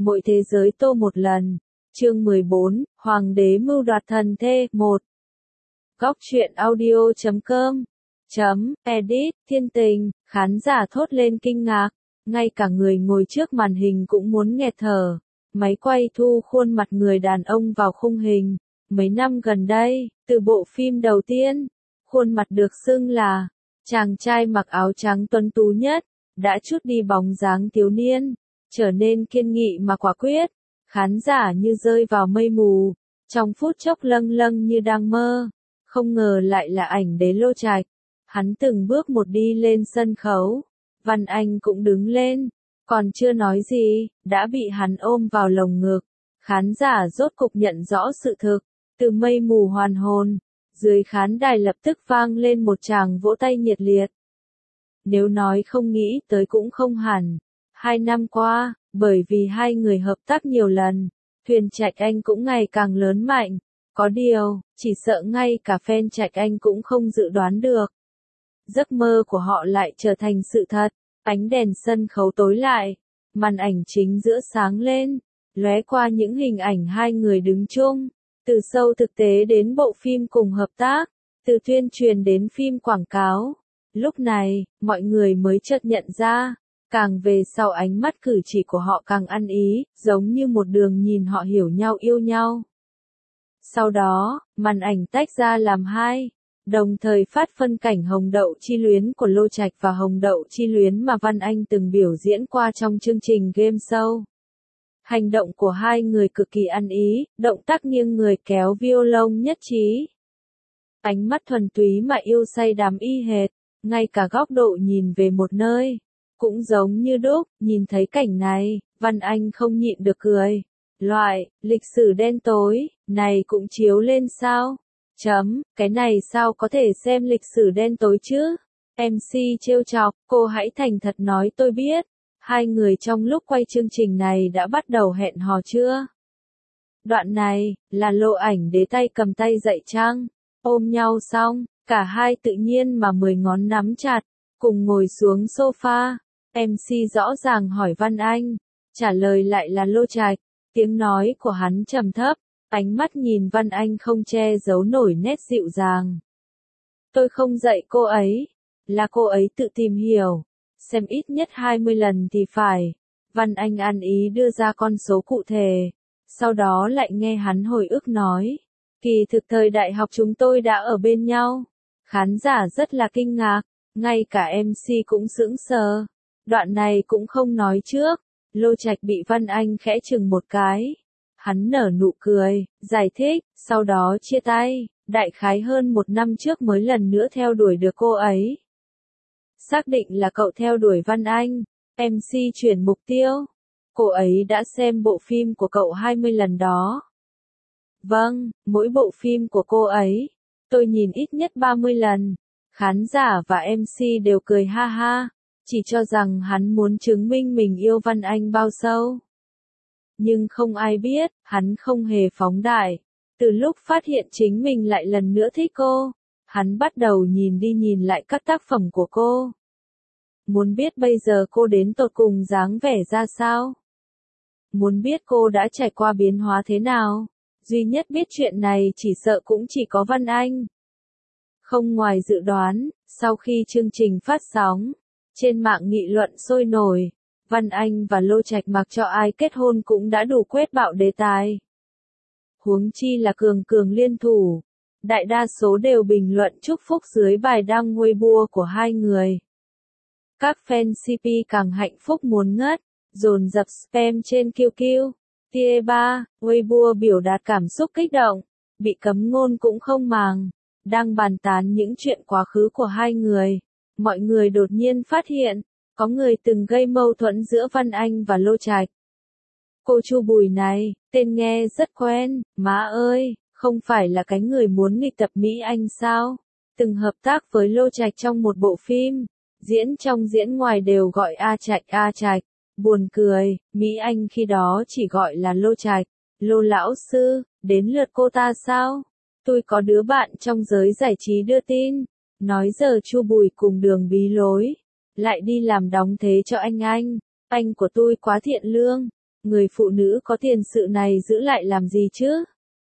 Mỗi thế giới tô một lần. Chương 14, Hoàng đế mưu đoạt thần thê 1. Góc truyện audio.com edit, thiên tình, khán giả thốt lên kinh ngạc, ngay cả người ngồi trước màn hình cũng muốn nghẹt thở. Máy quay thu khuôn mặt người đàn ông vào khung hình. Mấy năm gần đây, từ bộ phim đầu tiên, khuôn mặt được xưng là chàng trai mặc áo trắng tuấn tú nhất, đã chút đi bóng dáng thiếu niên, trở nên kiên nghị mà quả quyết. Khán giả như rơi vào mây mù, trong phút chốc lâng lâng như đang mơ. Không ngờ lại là ảnh đế Lô Trạch. Hắn từng bước một đi lên sân khấu. Văn Anh cũng đứng lên, còn chưa nói gì, đã bị hắn ôm vào lồng ngực. Khán giả rốt cục nhận rõ sự thực, từ mây mù hoàn hồn, dưới khán đài lập tức vang lên một tràng vỗ tay nhiệt liệt. Nếu nói không nghĩ tới cũng không hẳn. 2 năm qua, bởi vì hai người hợp tác nhiều lần, thuyền Trạch Anh cũng ngày càng lớn mạnh. Có điều, chỉ sợ ngay cả fan Trạch Anh cũng không dự đoán được. Giấc mơ của họ lại trở thành sự thật. Ánh đèn sân khấu tối lại, màn ảnh chính giữa sáng lên, lóe qua những hình ảnh hai người đứng chung. Từ show thực tế đến bộ phim cùng hợp tác, từ tuyên truyền đến phim quảng cáo. Lúc này, mọi người mới chợt nhận ra, càng về sau ánh mắt cử chỉ của họ càng ăn ý, giống như một đường nhìn họ hiểu nhau yêu nhau. Sau đó, màn ảnh tách ra làm hai, đồng thời phát phân cảnh Hồng Đậu Chi Luyến của Lô Trạch và Hồng Đậu Chi Luyến mà Văn Anh từng biểu diễn qua trong chương trình game show. Hành động của hai người cực kỳ ăn ý, động tác nghiêng người kéo violon nhất trí. Ánh mắt thuần túy mà yêu say đắm y hệt, ngay cả góc độ nhìn về một nơi, cũng giống như đúc. Nhìn thấy cảnh này, Văn Anh không nhịn được cười. Loại, lịch sử đen tối, này cũng chiếu lên sao? Cái này sao có thể xem lịch sử đen tối chứ? MC trêu chọc, cô hãy thành thật nói tôi biết. Hai người trong lúc quay chương trình này đã bắt đầu hẹn hò chưa? Đoạn này, là Lộ Ảnh Đế tay cầm tay dạy chăng? Ôm nhau xong, cả hai tự nhiên mà 10 ngón nắm chặt, cùng ngồi xuống sofa. MC rõ ràng hỏi Văn Anh, trả lời lại là Lô Trạch. Tiếng nói của hắn trầm thấp, ánh mắt nhìn Văn Anh không che giấu nổi nét dịu dàng. Tôi không dạy cô ấy, là cô ấy tự tìm hiểu, xem ít nhất 20 lần thì phải. Văn Anh ăn ý đưa ra con số cụ thể, sau đó lại nghe hắn hồi ức nói. Kỳ thực thời đại học chúng tôi đã ở bên nhau. Khán giả rất là kinh ngạc, ngay cả MC cũng sững sờ. Đoạn này cũng không nói trước. Lô Trạch bị Văn Anh khẽ chừng một cái. Hắn nở nụ cười, giải thích, sau đó chia tay, đại khái hơn 1 năm trước mới lần nữa theo đuổi được cô ấy. Xác định là cậu theo đuổi Văn Anh, MC chuyển mục tiêu. Cô ấy đã xem bộ phim của cậu 20 lần đó. Vâng, mỗi bộ phim của cô ấy, tôi nhìn ít nhất 30 lần. Khán giả và MC đều cười ha ha, chỉ cho rằng hắn muốn chứng minh mình yêu Văn Anh bao sâu. Nhưng không ai biết, hắn không hề phóng đại. Từ lúc phát hiện chính mình lại lần nữa thích cô, hắn bắt đầu nhìn đi nhìn lại các tác phẩm của cô. Muốn biết bây giờ cô đến tột cùng dáng vẻ ra sao? Muốn biết cô đã trải qua biến hóa thế nào? Duy nhất biết chuyện này chỉ sợ cũng chỉ có Văn Anh. Không ngoài dự đoán, sau khi chương trình phát sóng, trên mạng nghị luận sôi nổi, Văn Anh và Lô Trạch mặc cho ai kết hôn cũng đã đủ quét bạo đề tài. Huống chi là cường cường liên thủ, đại đa số đều bình luận chúc phúc dưới bài đăng Weibo của hai người. Các fan CP càng hạnh phúc muốn ngất, dồn dập spam trên QQ, Tie3, Weibo biểu đạt cảm xúc kích động, bị cấm ngôn cũng không màng, đang bàn tán những chuyện quá khứ của hai người. Mọi người đột nhiên phát hiện, có người từng gây mâu thuẫn giữa Văn Anh và Lô Trạch. Cô Chu Bùi này, tên nghe rất quen, má ơi, không phải là cái người muốn nghịch tập Mỹ Anh sao? Từng hợp tác với Lô Trạch trong một bộ phim, diễn trong diễn ngoài đều gọi A Trạch. Buồn cười, Mỹ Anh khi đó chỉ gọi là Lô Trạch. Lô lão sư, đến lượt cô ta sao? Tôi có đứa bạn trong giới giải trí đưa tin, nói giờ Chu Bùi cùng Đường bí lối, lại đi làm đóng thế cho anh của tôi quá thiện lương, người phụ nữ có tiền sự này giữ lại làm gì chứ?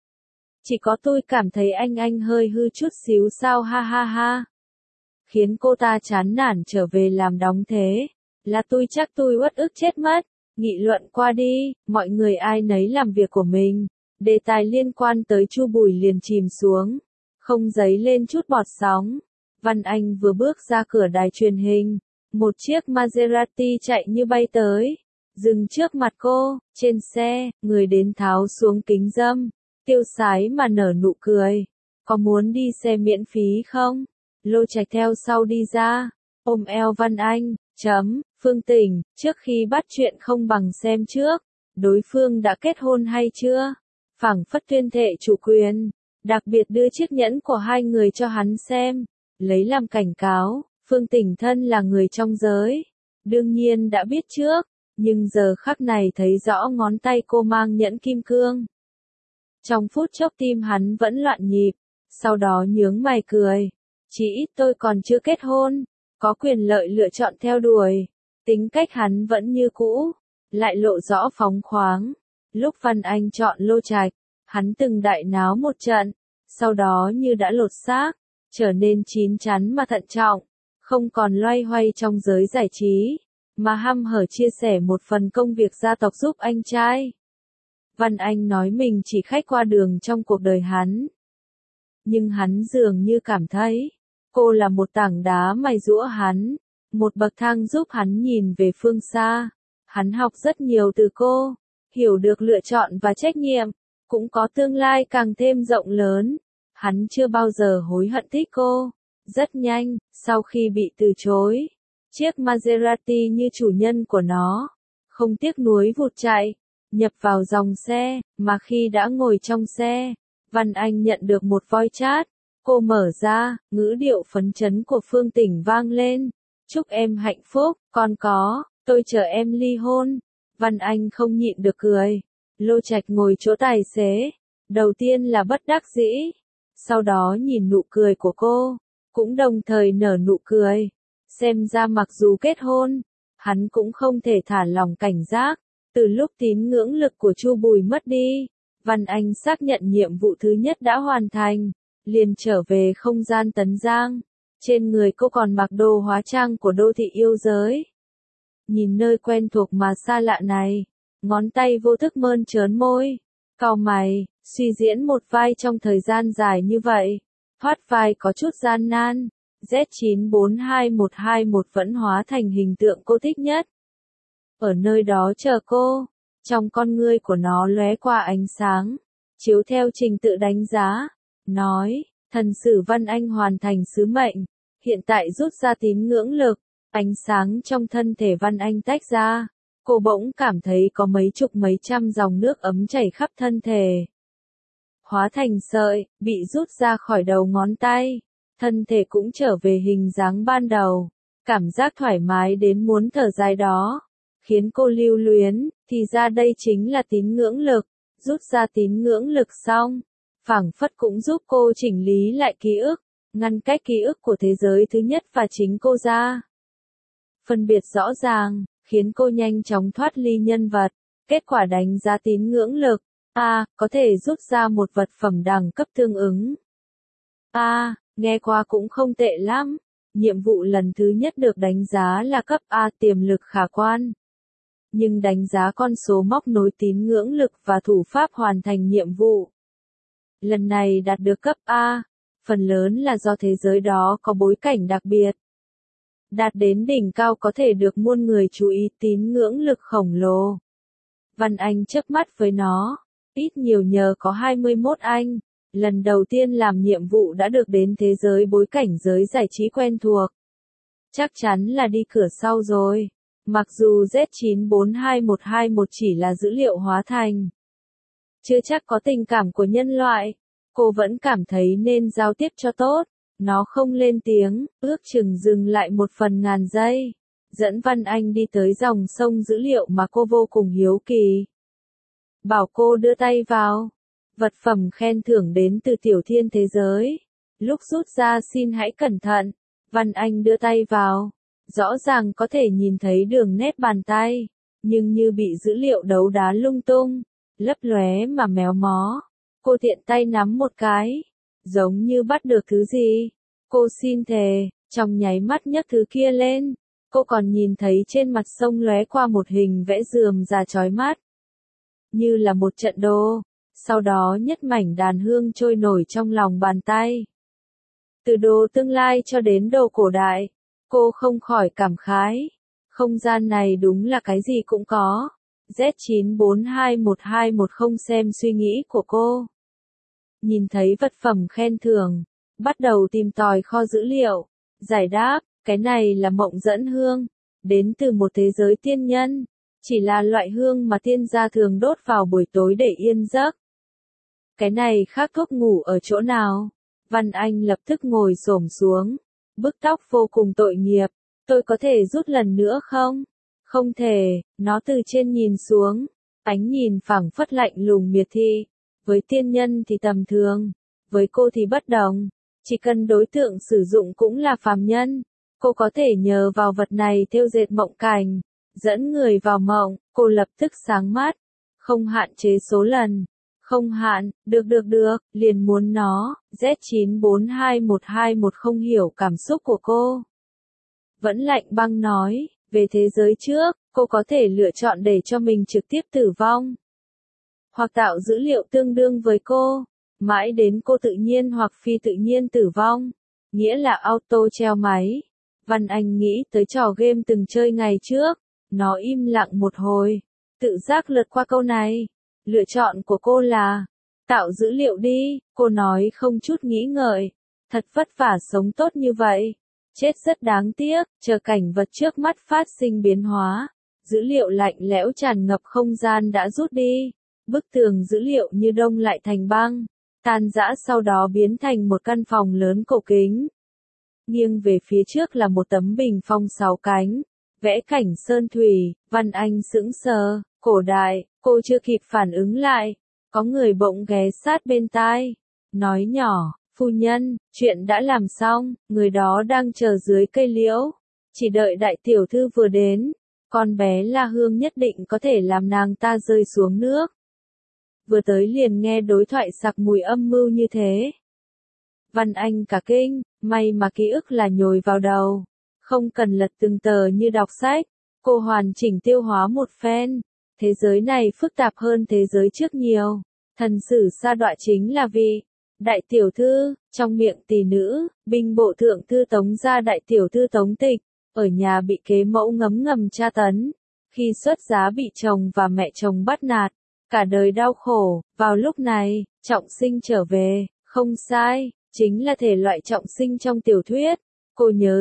Chỉ có tôi cảm thấy anh hơi hư chút xíu sao ha ha ha. Khiến cô ta chán nản trở về làm đóng thế. Là tôi chắc tôi uất ức chết mất. Nghị luận qua đi, mọi người ai nấy làm việc của mình. Đề tài liên quan tới Chu Bùi liền chìm xuống. Không dấy lên chút bọt sóng. Văn Anh vừa bước ra cửa đài truyền hình. Một chiếc Maserati chạy như bay tới. Dừng trước mặt cô, trên xe, người đến tháo xuống kính râm. Tiêu sái mà nở nụ cười. Có muốn đi xe miễn phí không? Lô Trạch theo sau đi ra. Ôm eo Văn Anh, Phương Tỉnh, trước khi bắt chuyện không bằng xem trước. Đối phương đã kết hôn hay chưa? Phảng phất tuyên thệ chủ quyền. Đặc biệt đưa chiếc nhẫn của hai người cho hắn xem. Lấy làm cảnh cáo, Phương Tỉnh thân là người trong giới. Đương nhiên đã biết trước. Nhưng giờ khắc này thấy rõ ngón tay cô mang nhẫn kim cương. Trong phút chốc tim hắn vẫn loạn nhịp. Sau đó nhướng mày cười. Chỉ ít tôi còn chưa kết hôn. Có quyền lợi lựa chọn theo đuổi. Tính cách hắn vẫn như cũ. Lại lộ rõ phóng khoáng. Lúc Văn Anh chọn Lô Trạch, hắn từng đại náo một trận. Sau đó như đã lột xác. Trở nên chín chắn mà thận trọng. Không còn loay hoay trong giới giải trí. Mà hăm hở chia sẻ một phần công việc gia tộc giúp anh trai. Văn Anh nói mình chỉ khách qua đường trong cuộc đời hắn. Nhưng hắn dường như cảm thấy, cô là một tảng đá mài giũa hắn, một bậc thang giúp hắn nhìn về phương xa. Hắn học rất nhiều từ cô, hiểu được lựa chọn và trách nhiệm, cũng có tương lai càng thêm rộng lớn. Hắn chưa bao giờ hối hận thích cô. Rất nhanh, sau khi bị từ chối, chiếc Maserati như chủ nhân của nó, không tiếc nuối vụt chạy, nhập vào dòng xe, mà khi đã ngồi trong xe, Văn Anh nhận được một voi chat. Cô mở ra, ngữ điệu phấn chấn của Phương Tỉnh vang lên. Chúc em hạnh phúc, con có, tôi chờ em ly hôn. Văn Anh không nhịn được cười. Lô Trạch ngồi chỗ tài xế. Đầu tiên là bất đắc dĩ. Sau đó nhìn nụ cười của cô, cũng đồng thời nở nụ cười. Xem ra mặc dù kết hôn, hắn cũng không thể thả lỏng cảnh giác. Từ lúc tín ngưỡng lực của Chu Bùi mất đi, Văn Anh xác nhận nhiệm vụ thứ nhất đã hoàn thành, liền trở về không gian Tấn Giang. Trên người cô còn mặc đồ hóa trang của đô thị yêu giới. Nhìn nơi quen thuộc mà xa lạ này, ngón tay vô thức mơn trớn môi, cau mày, suy diễn một vai trong thời gian dài như vậy. Thoát vai có chút gian nan. Z942121 vẫn hóa thành hình tượng cô thích nhất. Ở nơi đó chờ cô, trong con ngươi của nó lóe qua ánh sáng, chiếu theo trình tự đánh giá, nói, thần sử Văn Anh hoàn thành sứ mệnh, hiện tại rút ra tín ngưỡng lực, ánh sáng trong thân thể Văn Anh tách ra, cô bỗng cảm thấy có mấy chục mấy trăm dòng nước ấm chảy khắp thân thể. Hóa thành sợi, bị rút ra khỏi đầu ngón tay, thân thể cũng trở về hình dáng ban đầu, cảm giác thoải mái đến muốn thở dài đó. Khiến cô lưu luyến, thì ra đây chính là tín ngưỡng lực. Rút ra tín ngưỡng lực xong, phảng phất cũng giúp cô chỉnh lý lại ký ức, ngăn cách ký ức của thế giới thứ nhất và chính cô ra. Phân biệt rõ ràng, khiến cô nhanh chóng thoát ly nhân vật. Kết quả đánh giá tín ngưỡng lực, có thể rút ra một vật phẩm đẳng cấp tương ứng. Nghe qua cũng không tệ lắm. Nhiệm vụ lần thứ nhất được đánh giá là cấp A, tiềm lực khả quan. Nhưng đánh giá con số móc nối tín ngưỡng lực và thủ pháp hoàn thành nhiệm vụ. Lần này đạt được cấp A, phần lớn là do thế giới đó có bối cảnh đặc biệt. Đạt đến đỉnh cao có thể được muôn người chú ý, tín ngưỡng lực khổng lồ. Văn Anh chớp mắt với nó, ít nhiều nhờ có 21 anh, lần đầu tiên làm nhiệm vụ đã được đến thế giới bối cảnh giới giải trí quen thuộc. Chắc chắn là đi cửa sau rồi. Mặc dù Z942121 chỉ là dữ liệu hóa thành, chưa chắc có tình cảm của nhân loại, cô vẫn cảm thấy nên giao tiếp cho tốt. Nó không lên tiếng, ước chừng dừng lại một phần ngàn giây, dẫn Văn Anh đi tới dòng sông dữ liệu mà cô vô cùng hiếu kỳ. Bảo cô đưa tay vào, vật phẩm khen thưởng đến từ tiểu thiên thế giới. Lúc rút ra xin hãy cẩn thận, Văn Anh đưa tay vào. Rõ ràng có thể nhìn thấy đường nét bàn tay, nhưng như bị dữ liệu đấu đá lung tung, lấp lóe mà méo mó. Cô tiện tay nắm một cái, giống như bắt được thứ gì. Cô xin thề, trong nháy mắt nhấc thứ kia lên, cô còn nhìn thấy trên mặt sông lóe qua một hình vẽ rườm rà chói mắt. Như là một trận đô, sau đó nhất mảnh đàn hương trôi nổi trong lòng bàn tay. Từ đồ tương lai cho đến đồ cổ đại, cô không khỏi cảm khái. Không gian này đúng là cái gì cũng có. Z9421210 xem suy nghĩ của cô. Nhìn thấy vật phẩm khen thưởng, bắt đầu tìm tòi kho dữ liệu. Giải đáp, cái này là mộng dẫn hương, đến từ một thế giới tiên nhân. Chỉ là loại hương mà tiên gia thường đốt vào buổi tối để yên giấc. Cái này khác thuốc ngủ ở chỗ nào? Văn Anh lập tức ngồi xổm xuống, bức tóc vô cùng tội nghiệp. Tôi có thể rút lần nữa không? Không thể, nó từ trên nhìn xuống, ánh nhìn phảng phất lạnh lùng miệt thị. Với tiên nhân thì tầm thường, với cô thì bất đồng. Chỉ cần đối tượng sử dụng cũng là phàm nhân, cô có thể nhờ vào vật này thêu dệt mộng cảnh, dẫn người vào mộng. Cô lập tức sáng mắt, không hạn chế số lần. Không hạn, được, liền muốn nó. Z9421210 không hiểu cảm xúc của cô. Vẫn lạnh băng nói, về thế giới trước, cô có thể lựa chọn để cho mình trực tiếp tử vong. Hoặc tạo dữ liệu tương đương với cô, mãi đến cô tự nhiên hoặc phi tự nhiên tử vong. Nghĩa là auto treo máy. Văn Anh nghĩ tới trò game từng chơi ngày trước. Nó im lặng một hồi, tự giác lướt qua câu này. Lựa chọn của cô là tạo dữ liệu đi, cô nói không chút nghĩ ngợi. Thật vất vả sống tốt như vậy. Chết rất đáng tiếc, chờ cảnh vật trước mắt phát sinh biến hóa. Dữ liệu lạnh lẽo tràn ngập không gian đã rút đi. Bức tường dữ liệu như đông lại thành băng, tan rã sau đó biến thành một căn phòng lớn cổ kính. Nghiêng về phía trước là một tấm bình phong 6 cánh, vẽ cảnh sơn thủy. Văn Anh sững sờ, cổ đại, cô chưa kịp phản ứng lại. Có người bỗng ghé sát bên tai, nói nhỏ, phu nhân, chuyện đã làm xong, người đó đang chờ dưới cây liễu. Chỉ đợi đại tiểu thư vừa đến, con bé La Hương nhất định có thể làm nàng ta rơi xuống nước. Vừa tới liền nghe đối thoại sặc mùi âm mưu như thế. Văn Anh cả kinh, may mà ký ức là nhồi vào đầu. Không cần lật từng tờ như đọc sách, cô hoàn chỉnh tiêu hóa một phen. Thế giới này phức tạp hơn thế giới trước nhiều. Thần sử sa đọa chính là vị đại tiểu thư, trong miệng tỷ nữ, binh bộ thượng thư Tống gia đại tiểu thư Tống Tịch, ở nhà bị kế mẫu ngấm ngầm tra tấn. Khi xuất giá bị chồng và mẹ chồng bắt nạt, cả đời đau khổ. Vào lúc này, trọng sinh trở về, không sai, chính là thể loại trọng sinh trong tiểu thuyết. Cô nhớ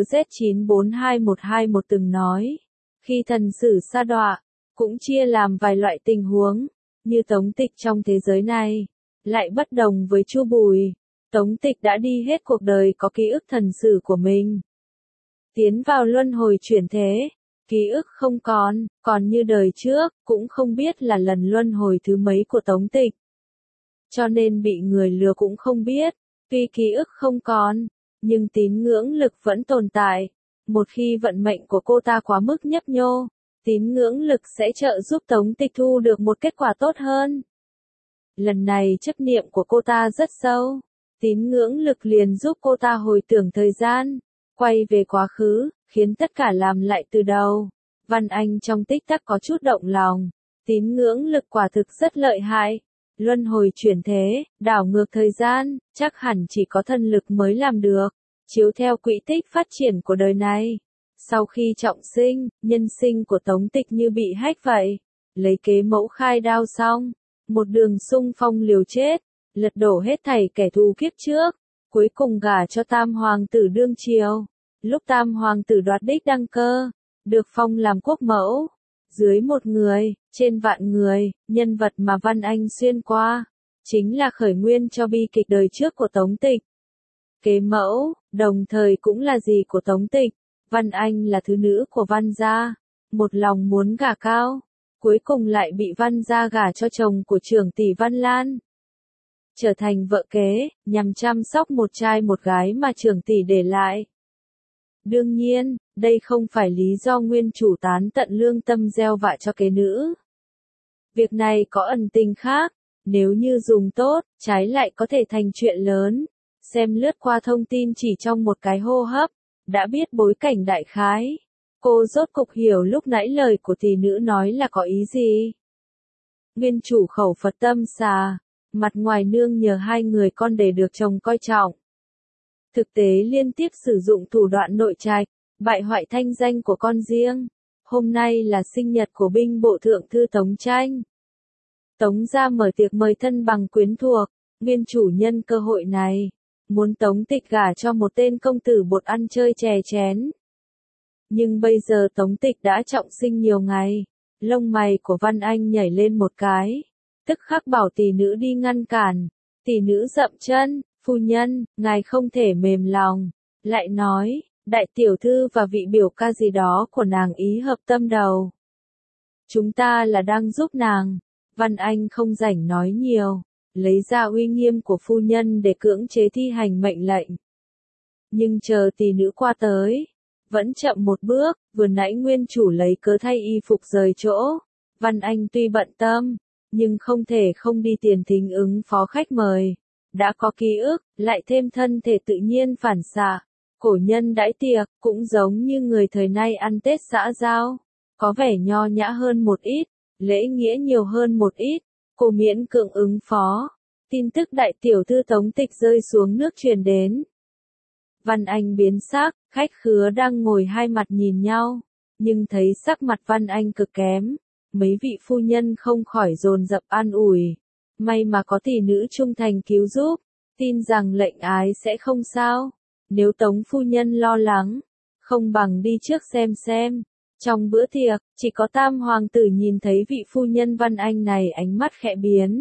Z9421210 từng nói, khi thần sử sa đọa, cũng chia làm vài loại tình huống, như Tống Tịch trong thế giới này, lại bất đồng với Chu Bùi. Tống Tịch đã đi hết cuộc đời có ký ức thần sử của mình. Tiến vào luân hồi chuyển thế, ký ức không còn như đời trước, cũng không biết là lần luân hồi thứ mấy của Tống Tịch. Cho nên bị người lừa cũng không biết, tuy ký ức không còn, nhưng tín ngưỡng lực vẫn tồn tại. Một khi vận mệnh của cô ta quá mức nhấp nhô, tín ngưỡng lực sẽ trợ giúp Tống Tịch thu được một kết quả tốt hơn. Lần này chấp niệm của cô ta rất sâu, tín ngưỡng lực liền giúp cô ta hồi tưởng thời gian, quay về quá khứ, khiến tất cả làm lại từ đầu. Văn Anh trong tích tắc có chút động lòng, tín ngưỡng lực quả thực rất lợi hại. Luân hồi chuyển thế, đảo ngược thời gian, chắc hẳn chỉ có thần lực mới làm được, chiếu theo quỹ tích phát triển của đời này. Sau khi trọng sinh, nhân sinh của Tống Tịch như bị hack vậy, lấy kế mẫu khai đao xong, một đường xung phong liều chết, lật đổ hết thảy kẻ thù kiếp trước, cuối cùng gả cho Tam Hoàng tử đương triều. Lúc Tam Hoàng tử đoạt đích đăng cơ, được phong làm quốc mẫu. Dưới một người, trên vạn người, nhân vật mà Văn Anh xuyên qua, chính là khởi nguyên cho bi kịch đời trước của Tống Tịch. Kế mẫu, đồng thời cũng là dì của Tống Tịch. Văn Anh là thứ nữ của Văn gia, một lòng muốn gả cao, cuối cùng lại bị Văn gia gả cho chồng của trưởng tỷ Văn Lan. Trở thành vợ kế, nhằm chăm sóc một trai một gái mà trưởng tỷ để lại. Đương nhiên, Đây không phải lý do nguyên chủ tán tận lương tâm gieo vạ cho kế nữ. Việc này có ẩn tình khác, nếu như dùng tốt, trái lại có thể thành chuyện lớn. Xem lướt qua thông tin chỉ trong một cái hô hấp, đã biết bối cảnh đại khái. Cô rốt cục hiểu lúc nãy lời của tỷ nữ nói là có ý gì. Nguyên chủ khẩu Phật tâm xà, mặt ngoài nương nhờ hai người con để được chồng coi trọng. Thực tế liên tiếp sử dụng thủ đoạn nội trạch, bại hoại thanh danh của con riêng. Hôm nay là sinh nhật của binh bộ thượng thư Tống Tranh. Tống gia mở tiệc mời thân bằng quyến thuộc, nguyên chủ nhân cơ hội này, muốn Tống Tịch gả cho một tên công tử bột ăn chơi chè chén. Nhưng bây giờ Tống Tịch đã trọng sinh nhiều ngày, lông mày của Văn Anh nhảy lên một cái, tức khắc bảo tỷ nữ đi ngăn cản. Tỷ nữ dậm chân, phu nhân, ngài không thể mềm lòng, lại nói, đại tiểu thư và vị biểu ca gì đó của nàng ý hợp tâm đầu. Chúng ta là đang giúp nàng. Văn Anh không rảnh nói nhiều, lấy ra uy nghiêm của phu nhân để cưỡng chế thi hành mệnh lệnh. Nhưng chờ tỷ nữ qua tới, vẫn chậm một bước, vừa nãy nguyên chủ lấy cớ thay y phục rời chỗ. Văn Anh tuy bận tâm, nhưng không thể không đi tiền thính ứng phó khách mời. Đã có ký ức, lại thêm thân thể tự nhiên phản xạ. Cổ nhân đãi tiệc, cũng giống như người thời nay ăn Tết xã giao. Có vẻ nho nhã hơn một ít, lễ nghĩa nhiều hơn một ít. Cô miễn cưỡng ứng phó. Tin tức đại tiểu thư Tống Tịch rơi xuống nước truyền đến. Văn Anh biến sắc, khách khứa đang ngồi hai mặt nhìn nhau, nhưng thấy sắc mặt Văn Anh cực kém, mấy vị phu nhân không khỏi dồn dập an ủi. May mà có tỷ nữ trung thành cứu giúp, tin rằng lệnh ái sẽ không sao. Nếu Tống phu nhân lo lắng, không bằng đi trước xem. Trong bữa tiệc, chỉ có Tam hoàng tử nhìn thấy vị phu nhân Văn Anh này ánh mắt khẽ biến.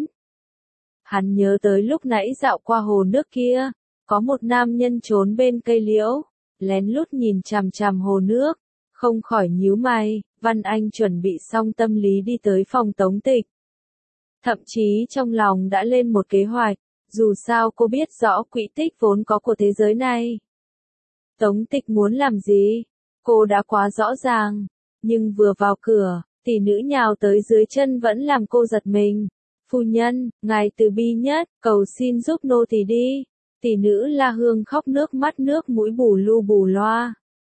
Hắn nhớ tới lúc nãy dạo qua hồ nước kia, có một nam nhân trốn bên cây liễu, lén lút nhìn chằm chằm hồ nước, không khỏi nhíu mày. Văn Anh chuẩn bị xong tâm lý đi tới phòng Tống Tịch. Thậm chí trong lòng đã lên một kế hoạch, dù sao cô biết rõ quỹ tích vốn có của thế giới này. Tống Tịch muốn làm gì? Cô đã quá rõ ràng, nhưng vừa vào cửa, tỷ nữ nhào tới dưới chân vẫn làm cô giật mình. Phu nhân, ngài từ bi nhất, cầu xin giúp nô tỳ đi. Tỷ nữ La Hương khóc nước mắt nước mũi bù lu bù loa.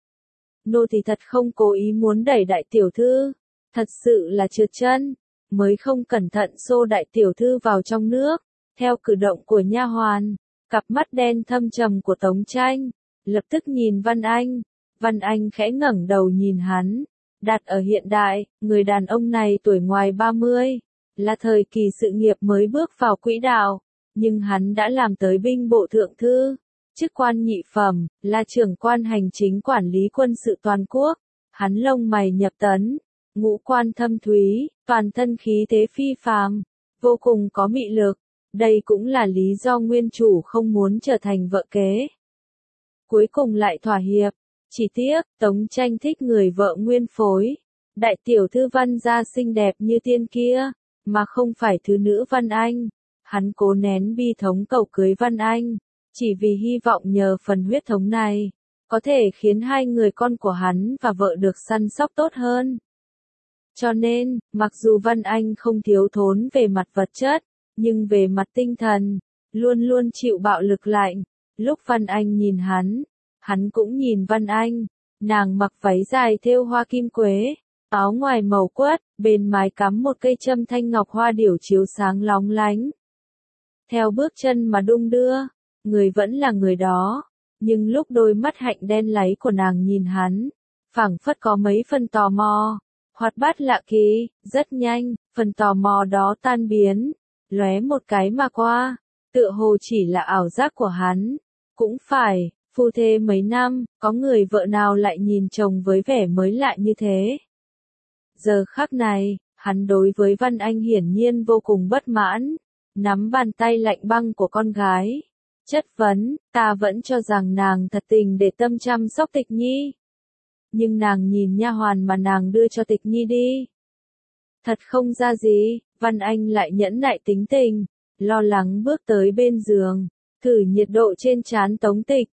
Nô tỳ thật không cố ý muốn đẩy đại tiểu thư, thật sự là trượt chân, mới không cẩn thận xô đại tiểu thư vào trong nước. Theo cử động của nha hoàn, cặp mắt đen thâm trầm của Tống Tranh lập tức nhìn Văn Anh. Văn Anh khẽ ngẩng đầu nhìn hắn. Đặt ở hiện đại, người đàn ông này tuổi ngoài 30, là thời kỳ sự nghiệp mới bước vào quỹ đạo, nhưng hắn đã làm tới binh bộ thượng thư, chức quan nhị phẩm, là trưởng quan hành chính quản lý quân sự toàn quốc. Hắn lông mày nhập tấn, ngũ quan thâm thúy, toàn thân khí thế phi phàm, vô cùng có mị lực. Đây cũng là lý do nguyên chủ không muốn trở thành vợ kế. Cuối cùng lại thỏa hiệp. Chỉ tiếc, Tống Tranh thích người vợ nguyên phối. Đại tiểu thư Văn gia xinh đẹp như tiên kia, mà không phải thứ nữ Văn Anh. Hắn cố nén bi thống cầu cưới Văn Anh, chỉ vì hy vọng nhờ phần huyết thống này, có thể khiến hai người con của hắn và vợ được săn sóc tốt hơn. Cho nên, mặc dù Văn Anh không thiếu thốn về mặt vật chất, nhưng về mặt tinh thần, luôn luôn chịu bạo lực lạnh. Lúc Văn Anh nhìn hắn cũng nhìn Văn Anh. Nàng mặc váy dài thêu hoa kim quế, áo ngoài màu quất, bên mái cắm một cây châm thanh ngọc hoa điểu chiếu sáng lóng lánh. Theo bước chân mà đung đưa, người vẫn là người đó, nhưng lúc đôi mắt hạnh đen láy của nàng nhìn hắn, phảng phất có mấy phần tò mò, hoạt bát lạ kỳ. Rất nhanh, phần tò mò đó tan biến, lóe một cái mà qua, tựa hồ chỉ là ảo giác của hắn. Cũng phải, phu thê mấy năm, có người vợ nào lại nhìn chồng với vẻ mới lạ như thế. Giờ khắc này, hắn đối với Văn Anh hiển nhiên vô cùng bất mãn, nắm bàn tay lạnh băng của con gái, chất vấn, ta vẫn cho rằng nàng thật tình để tâm chăm sóc Tịch Nhi. Nhưng nàng nhìn nha hoàn mà nàng đưa cho Tịch Nhi đi. Thật không ra gì. Văn Anh lại nhẫn nại tính tình, lo lắng bước tới bên giường, thử nhiệt độ trên trán Tống Tịch,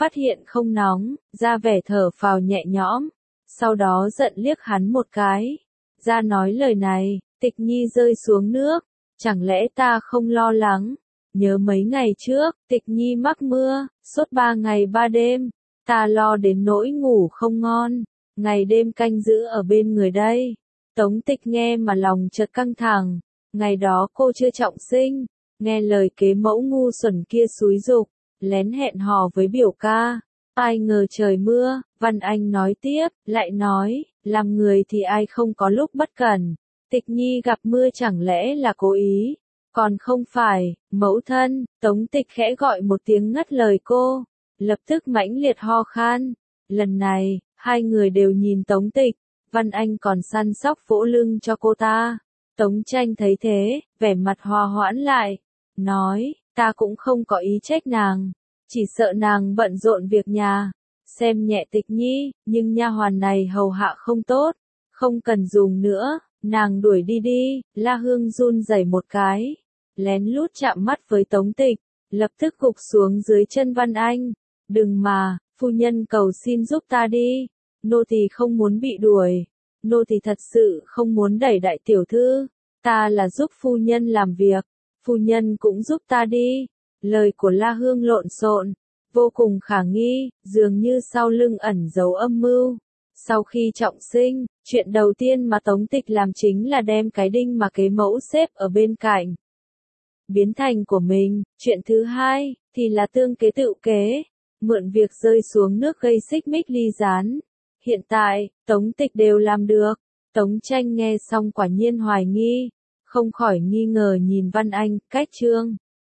phát hiện không nóng, ra vẻ thở phào nhẹ nhõm, sau đó giận liếc hắn một cái. Ra nói lời này, Tịch Nhi rơi xuống nước, chẳng lẽ ta không lo lắng? Nhớ mấy ngày trước, Tịch Nhi mắc mưa, sốt 3 ngày 3 đêm, ta lo đến nỗi ngủ không ngon, ngày đêm canh giữ ở bên người đây. Tống Tịch nghe mà lòng chợt căng thẳng, ngày đó cô chưa trọng sinh, nghe lời kế mẫu ngu xuẩn kia xúi giục, lén hẹn hò với biểu ca. Ai ngờ trời mưa, Văn Anh nói tiếp, lại nói, làm người thì ai không có lúc bất cẩn. Tịch Nhi gặp mưa chẳng lẽ là cố ý, còn không phải, mẫu thân. Tống Tịch khẽ gọi một tiếng ngắt lời cô, lập tức mãnh liệt ho khan. Lần này, hai người đều nhìn Tống Tịch, Văn Anh còn săn sóc vỗ lưng cho cô ta. Tống Tranh thấy thế, vẻ mặt hòa hoãn lại, nói, ta cũng không có ý trách nàng, chỉ sợ nàng bận rộn việc nhà, xem nhẹ Tịch Nhi, nhưng nha hoàn này hầu hạ không tốt, không cần dùng nữa, nàng đuổi đi đi. La Hương run rẩy một cái, lén lút chạm mắt với Tống Tịch, lập tức gục xuống dưới chân Văn Anh. Đừng mà, phu nhân cầu xin giúp ta đi, nô tỳ không muốn bị đuổi, nô tỳ thật sự không muốn đẩy đại tiểu thư, ta là giúp phu nhân làm việc, phu nhân cũng giúp ta đi. Lời của La Hương lộn xộn, vô cùng khả nghi, dường như sau lưng ẩn giấu âm mưu. Sau khi trọng sinh, chuyện đầu tiên mà Tống Tịch làm chính là đem cái đinh mà kế mẫu xếp ở bên cạnh biến thành của mình. Chuyện thứ hai, thì là tương kế tựu kế, mượn việc rơi xuống nước gây xích mích ly gián. Hiện tại, Tống Tịch đều làm được. Tống Tranh nghe xong quả nhiên hoài nghi, không khỏi nghi ngờ nhìn Văn Anh, cách chương